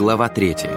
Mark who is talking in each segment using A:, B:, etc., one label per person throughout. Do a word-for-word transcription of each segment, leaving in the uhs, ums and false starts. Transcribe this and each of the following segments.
A: Глава третья.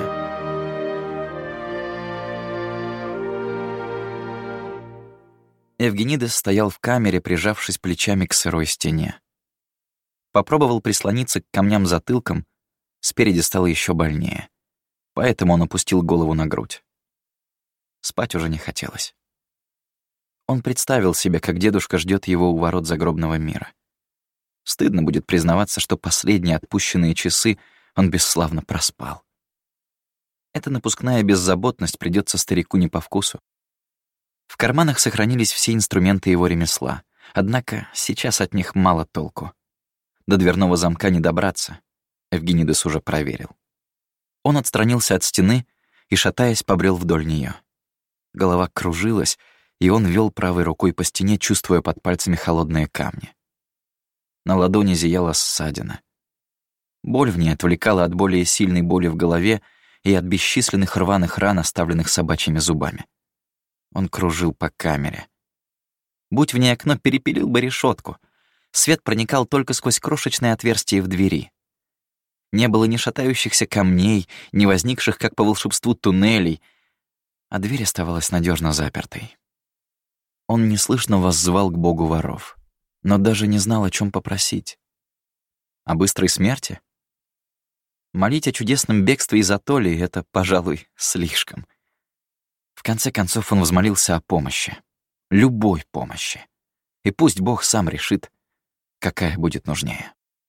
A: Евгенидес стоял в камере, прижавшись плечами к сырой стене. Попробовал прислониться к камням затылком, спереди стало еще больнее. Поэтому он опустил голову на грудь. Спать уже не хотелось. Он представил себе, как дедушка ждет его у ворот загробного мира. Стыдно будет признаваться, что последние отпущенные часы он бесславно проспал. Эта напускная беззаботность придется старику не по вкусу. В карманах сохранились все инструменты его ремесла, однако сейчас от них мало толку. До дверного замка не добраться, Евгенидес уже проверил. Он отстранился от стены и, шатаясь, побрел вдоль нее. Голова кружилась, и он вел правой рукой по стене, чувствуя под пальцами холодные камни. На ладони зияла ссадина. Боль в ней отвлекала от более сильной боли в голове и от бесчисленных рваных ран, оставленных собачьими зубами. Он кружил по камере. Будь в ней окно, перепилил бы решетку. Свет проникал только сквозь крошечное отверстие в двери. Не было ни шатающихся камней, ни возникших, как по волшебству, туннелей, а дверь оставалась надежно запертой. Он неслышно воззвал к богу воров, но даже не знал, о чем попросить. О быстрой смерти? Молить о чудесном бегстве из Атолии — это, пожалуй, слишком. В конце концов он взмолился о помощи. Любой помощи. И пусть Бог сам решит, какая будет нужнее.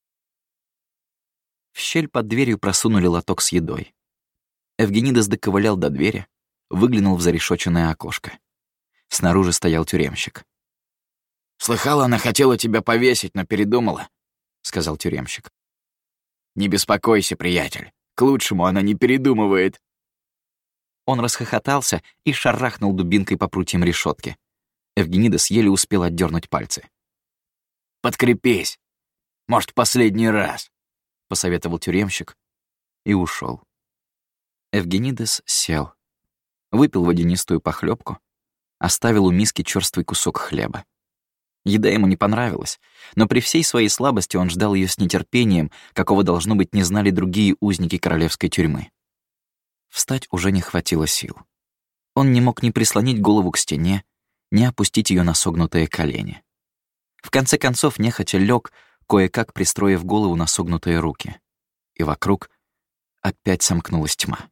A: В щель под дверью просунули лоток с едой. Евгенидес доковылял до двери, выглянул в зарешоченное окошко. Снаружи стоял тюремщик.
B: «Слыхала, она хотела тебя повесить, но передумала», — сказал тюремщик. «Не беспокойся, приятель, к лучшему она не передумывает».
A: Он расхохотался и шарахнул дубинкой по прутьям решетки. Евгенидес еле успел отдернуть пальцы.
B: «Подкрепись. Может, последний раз»,
A: — посоветовал тюремщик и ушел. Евгенидес сел, выпил водянистую похлебку, оставил у миски черствый кусок хлеба. Еда ему не понравилась, но при всей своей слабости он ждал ее с нетерпением, какого, должно быть, не знали другие узники королевской тюрьмы. Встать уже не хватило сил. Он не мог ни прислонить голову к стене, ни опустить ее на согнутые колени. В конце концов, нехотя лег, кое-как пристроив голову на согнутые руки. И вокруг опять сомкнулась тьма.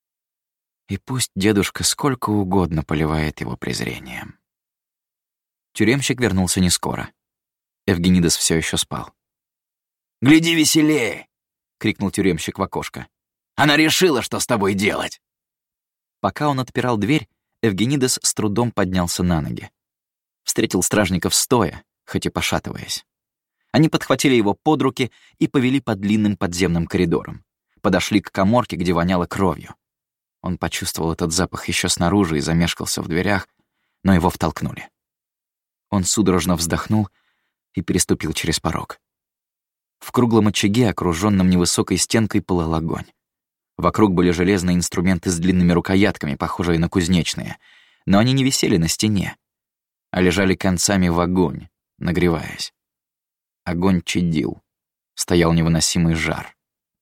A: И пусть дедушка сколько угодно поливает его презрением. Тюремщик вернулся не скоро. Евгенидес все еще спал.
B: «Гляди веселее!»
A: — крикнул тюремщик в окошко.
B: «Она решила, что с тобой делать!»
A: Пока он отпирал дверь, Евгенидес с трудом поднялся на ноги. Встретил стражников стоя, хоть и пошатываясь. Они подхватили его под руки и повели по длинным подземным коридорам. Подошли к каморке, где воняло кровью. Он почувствовал этот запах еще снаружи и замешкался в дверях, но его втолкнули. Он судорожно вздохнул и переступил через порог. В круглом очаге, окружённом невысокой стенкой, пылал огонь. Вокруг были железные инструменты с длинными рукоятками, похожие на кузнечные, но они не висели на стене, а лежали концами в огонь, нагреваясь. Огонь чадил, стоял невыносимый жар.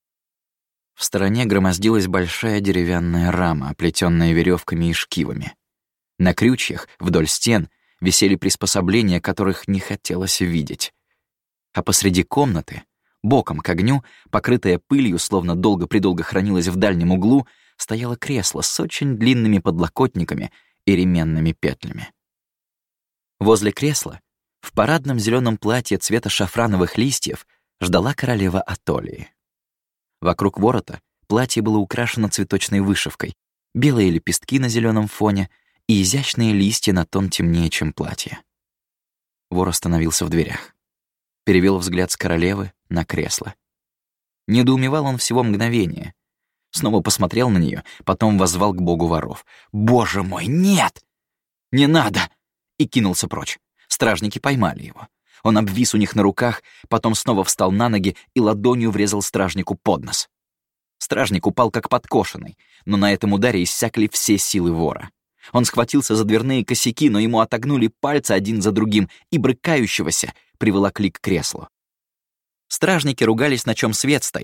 A: В стороне громоздилась большая деревянная рама, оплетённая верёвками и шкивами. На крючьях вдоль стен висели приспособления, которых не хотелось видеть. А посреди комнаты, боком к огню, покрытая пылью, словно долго-предолго хранилась в дальнем углу, стояло кресло с очень длинными подлокотниками и ременными петлями. Возле кресла, в парадном зеленом платье цвета шафрановых листьев, ждала королева Атолии. Вокруг ворота платье было украшено цветочной вышивкой, белые лепестки на зеленом фоне и изящные листья на тон темнее, чем платье. Вор остановился в дверях. Перевел взгляд с королевы на кресло. Недоумевал он всего мгновение. Снова посмотрел на нее, потом воззвал к богу воров. «Боже мой, нет! Не надо!» И кинулся прочь. Стражники поймали его. Он обвис у них на руках, потом снова встал на ноги и ладонью врезал стражнику под нос. Стражник упал как подкошенный, но на этом ударе иссякли все силы вора. Он схватился за дверные косяки, но ему отогнули пальцы один за другим, и брыкающегося приволокли к креслу. Стражники ругались, на чем свет стоит.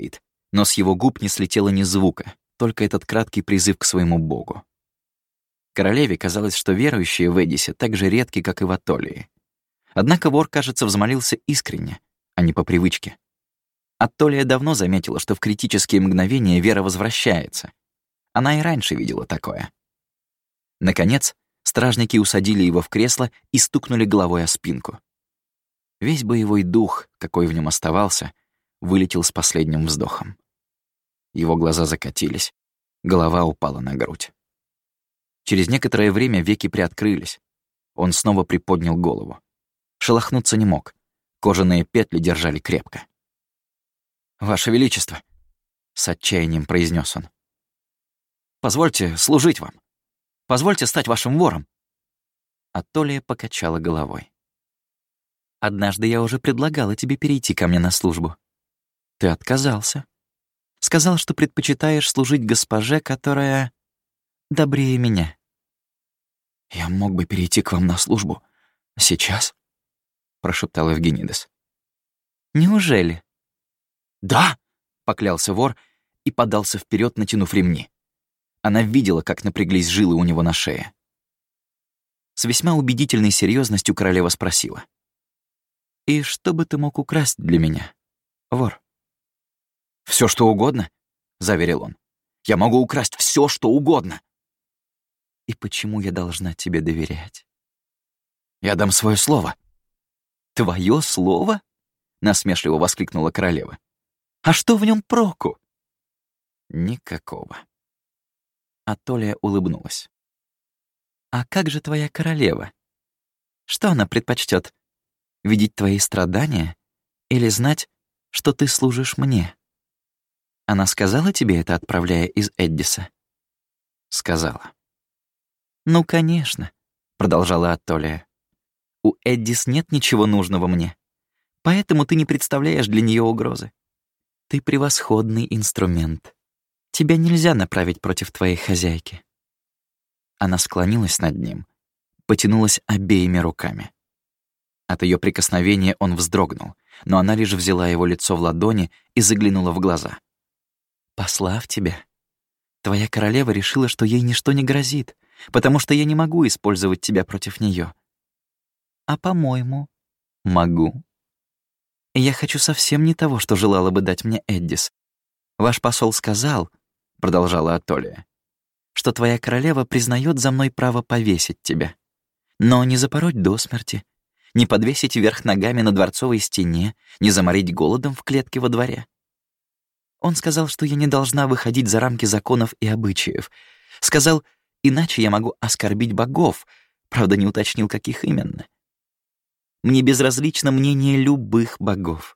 A: Но с его губ не слетело ни звука, только этот краткий призыв к своему богу. Королеве казалось, что верующие в Эдисе так же редки, как и в Атолии. Однако вор, кажется, взмолился искренне, а не по привычке. Аттолия давно заметила, что в критические мгновения вера возвращается. Она и раньше видела такое. Наконец, стражники усадили его в кресло и стукнули головой о спинку. Весь боевой дух, какой в нем оставался, вылетел с последним вздохом. Его глаза закатились, голова упала на грудь. Через некоторое время веки приоткрылись. Он снова приподнял голову. Шелохнуться не мог. Кожаные петли держали крепко. «Ваше Величество», — с отчаянием произнес он, — «позвольте служить вам. Позвольте стать вашим вором». Аттолия покачала головой. «Однажды я уже предлагала тебе перейти ко мне на службу. Ты отказался. Сказал, что предпочитаешь служить госпоже, которая добрее меня». «Я мог бы перейти к вам на службу сейчас?» — прошептал Евгенидес. «Неужели?» «Да!» — поклялся вор и подался вперед, натянув ремни. Она видела, как напряглись жилы у него на шее. С весьма убедительной серьезностью королева спросила: «И что бы ты мог украсть для меня, вор?» «Все, что угодно», — заверил он. «Я могу украсть все, что угодно». «И почему я должна тебе доверять?» «Я дам свое слово». «Твое слово?» — насмешливо воскликнула королева. «А что в нем проку?» «Никакого». Аттолия улыбнулась. «А как же твоя королева? Что она предпочтет? Видеть твои страдания или знать, что ты служишь мне? Она сказала тебе это, отправляя из Эддиса?» «Сказала». «Ну, конечно», — продолжала Аттолия. «У Эддис нет ничего нужного мне, поэтому ты не представляешь для нее угрозы. Ты превосходный инструмент. Тебя нельзя направить против твоей хозяйки». Она склонилась над ним, потянулась обеими руками. От ее прикосновения он вздрогнул, но она лишь взяла его лицо в ладони и заглянула в глаза. «Послав тебя, твоя королева решила, что ей ничто не грозит, потому что я не могу использовать тебя против нее. А, по-моему, могу. И я хочу совсем не того, что желала бы дать мне Эддис. Ваш посол сказал, — продолжала Аттолия, — что твоя королева признает за мной право повесить тебя. Но не запороть до смерти, не подвесить вверх ногами на дворцовой стене, не заморить голодом в клетке во дворе. Он сказал, что я не должна выходить за рамки законов и обычаев. Сказал, иначе я могу оскорбить богов, правда, не уточнил, каких именно. Мне безразлично мнение любых богов.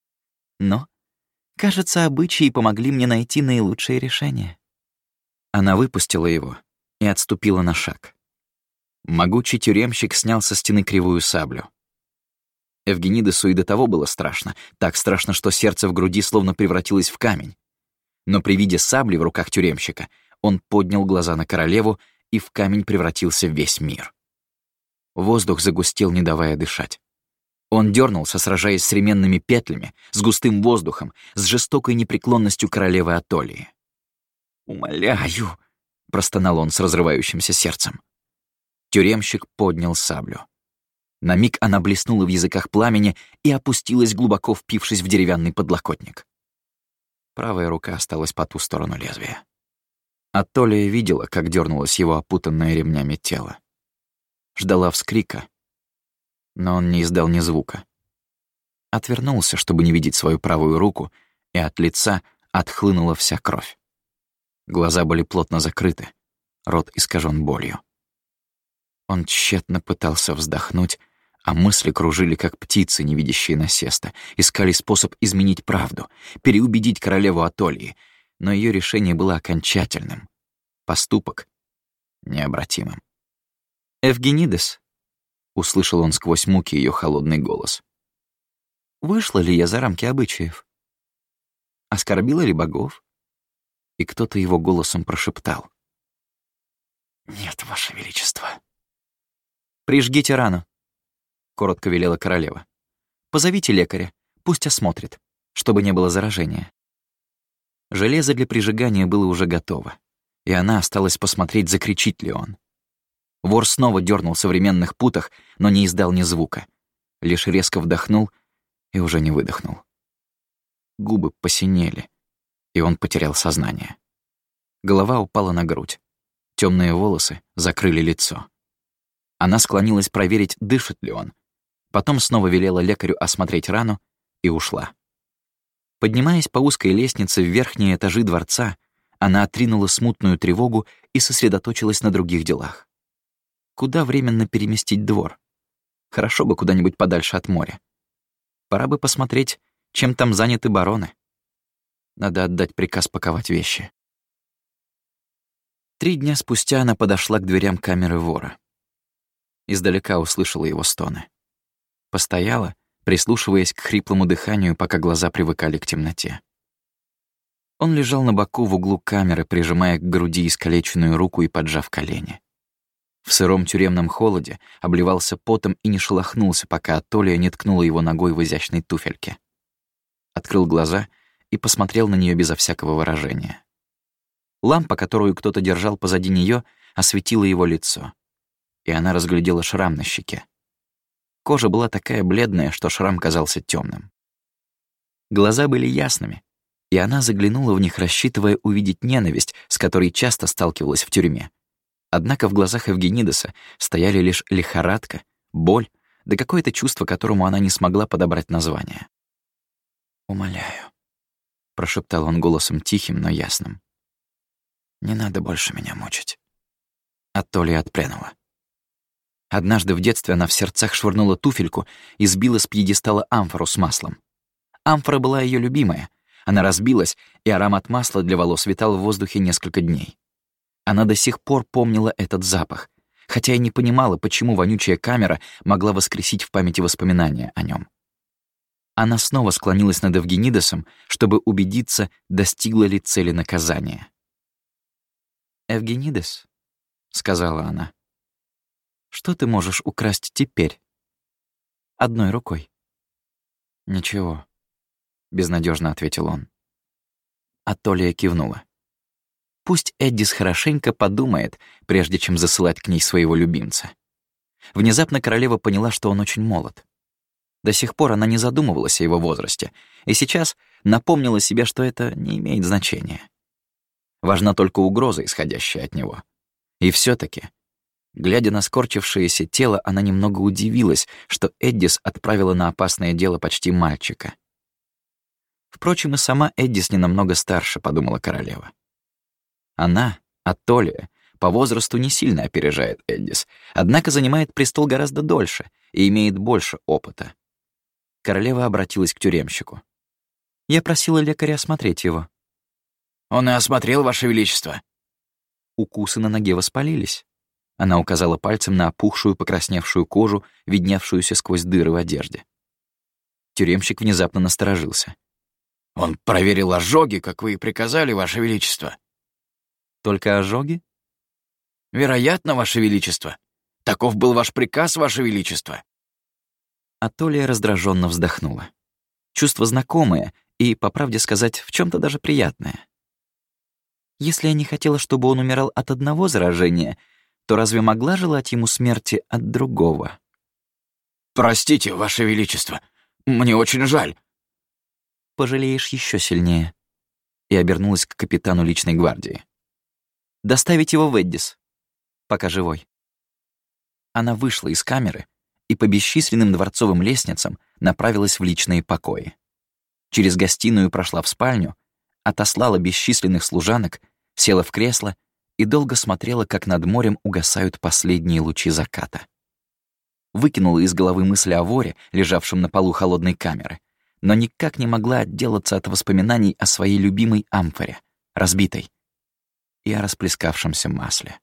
A: Но, кажется, обычаи помогли мне найти наилучшее решение». Она выпустила его и отступила на шаг. Могучий тюремщик снял со стены кривую саблю. Евгенидесу и до того было страшно, так страшно, что сердце в груди словно превратилось в камень. Но при виде сабли в руках тюремщика он поднял глаза на королеву, и в камень превратился весь мир. Воздух загустел, не давая дышать. Он дернулся, сражаясь с ременными петлями, с густым воздухом, с жестокой непреклонностью королевы Аттолии. «Умоляю!» — простонал он с разрывающимся сердцем. Тюремщик поднял саблю. На миг она блеснула в языках пламени и опустилась, глубоко впившись в деревянный подлокотник. Правая рука осталась по ту сторону лезвия. Аттолия видела, как дернулось его опутанное ремнями тело. Ждала вскрика, но он не издал ни звука. Отвернулся, чтобы не видеть свою правую руку, и от лица отхлынула вся кровь. Глаза были плотно закрыты, рот искажен болью. Он тщетно пытался вздохнуть, а мысли кружили, как птицы, не видящие насеста, искали способ изменить правду, переубедить королеву Аттолии, но ее решение было окончательным, поступок — необратимым. «Евгенидес», — услышал он сквозь муки ее холодный голос, — «вышла ли я за рамки обычаев? Оскорбила ли богов?» И кто-то его голосом прошептал: «Нет, Ваше Величество». «Прижгите рану», — коротко велела королева. «Позовите лекаря, пусть осмотрит, чтобы не было заражения». Железо для прижигания было уже готово, и она осталась посмотреть, закричит ли он. Вор снова дернул в современных путах, но не издал ни звука. Лишь резко вдохнул и уже не выдохнул. Губы посинели, и он потерял сознание. Голова упала на грудь. Темные волосы закрыли лицо. Она склонилась проверить, дышит ли он. Потом снова велела лекарю осмотреть рану и ушла. Поднимаясь по узкой лестнице в верхние этажи дворца, она отринула смутную тревогу и сосредоточилась на других делах. Куда временно переместить двор? Хорошо бы куда-нибудь подальше от моря. Пора бы посмотреть, чем там заняты бароны. Надо отдать приказ паковать вещи. Три дня спустя она подошла к дверям камеры вора. Издалека услышала его стоны. Постояла, прислушиваясь к хриплому дыханию, пока глаза привыкали к темноте. Он лежал на боку в углу камеры, прижимая к груди искалеченную руку и поджав колени. В сыром тюремном холоде обливался потом и не шелохнулся, пока Атолия не ткнула его ногой в изящной туфельке. Открыл глаза и посмотрел на нее безо всякого выражения. Лампа, которую кто-то держал позади нее, осветила его лицо, и она разглядела шрам на щеке. Кожа была такая бледная, что шрам казался темным. Глаза были ясными, и она заглянула в них, рассчитывая увидеть ненависть, с которой часто сталкивалась в тюрьме. Однако в глазах Эвгенидеса стояли лишь лихорадка, боль, да какое-то чувство, которому она не смогла подобрать название. «Умоляю», — прошептал он голосом тихим, но ясным. «Не надо больше меня мучить». Атолия отпрянула. Однажды в детстве она в сердцах швырнула туфельку и сбила с пьедестала амфору с маслом. Амфора была ее любимая. Она разбилась, и аромат масла для волос витал в воздухе несколько дней. Она до сих пор помнила этот запах, хотя и не понимала, почему вонючая камера могла воскресить в памяти воспоминания о нем. Она снова склонилась над Эвгенидесом, чтобы убедиться, достигла ли цели наказания. «Эвгенидес», — сказала она, — «что ты можешь украсть теперь? Одной рукой». «Ничего», — безнадежно ответил он. Атолия кивнула. Пусть Эддис хорошенько подумает, прежде чем засылать к ней своего любимца. Внезапно королева поняла, что он очень молод. До сих пор она не задумывалась о его возрасте, и сейчас напомнила себе, что это не имеет значения. Важна только угроза, исходящая от него. И все таки глядя на скорчившееся тело, она немного удивилась, что Эддис отправила на опасное дело почти мальчика. Впрочем, и сама Эддис не намного старше, подумала королева. Она, Атолия, по возрасту не сильно опережает Эддис, однако занимает престол гораздо дольше и имеет больше опыта. Королева обратилась к тюремщику. «Я просила лекаря осмотреть его».
B: «Он и осмотрел, Ваше Величество».
A: Укусы на ноге воспалились. Она указала пальцем на опухшую, покрасневшую кожу, видневшуюся сквозь дыры в одежде. Тюремщик внезапно насторожился.
B: «Он проверил ожоги, как вы и приказали, Ваше Величество».
A: «Только ожоги?»
B: «Вероятно, Ваше Величество. Таков был ваш приказ, Ваше Величество».
A: Атолия раздраженно вздохнула. Чувство знакомое и, по правде сказать, в чем то даже приятное. Если я не хотела, чтобы он умирал от одного заражения, то разве могла желать ему смерти от другого?
B: «Простите, Ваше Величество, мне очень жаль».
A: «Пожалеешь еще сильнее», и обернулась к капитану личной гвардии. «Доставить его в Эддис, пока живой». Она вышла из камеры и по бесчисленным дворцовым лестницам направилась в личные покои. Через гостиную прошла в спальню, отослала бесчисленных служанок, села в кресло и долго смотрела, как над морем угасают последние лучи заката. Выкинула из головы мысли о воре, лежавшем на полу холодной камеры, но никак не могла отделаться от воспоминаний о своей любимой амфоре, разбитой, и о расплескавшемся масле.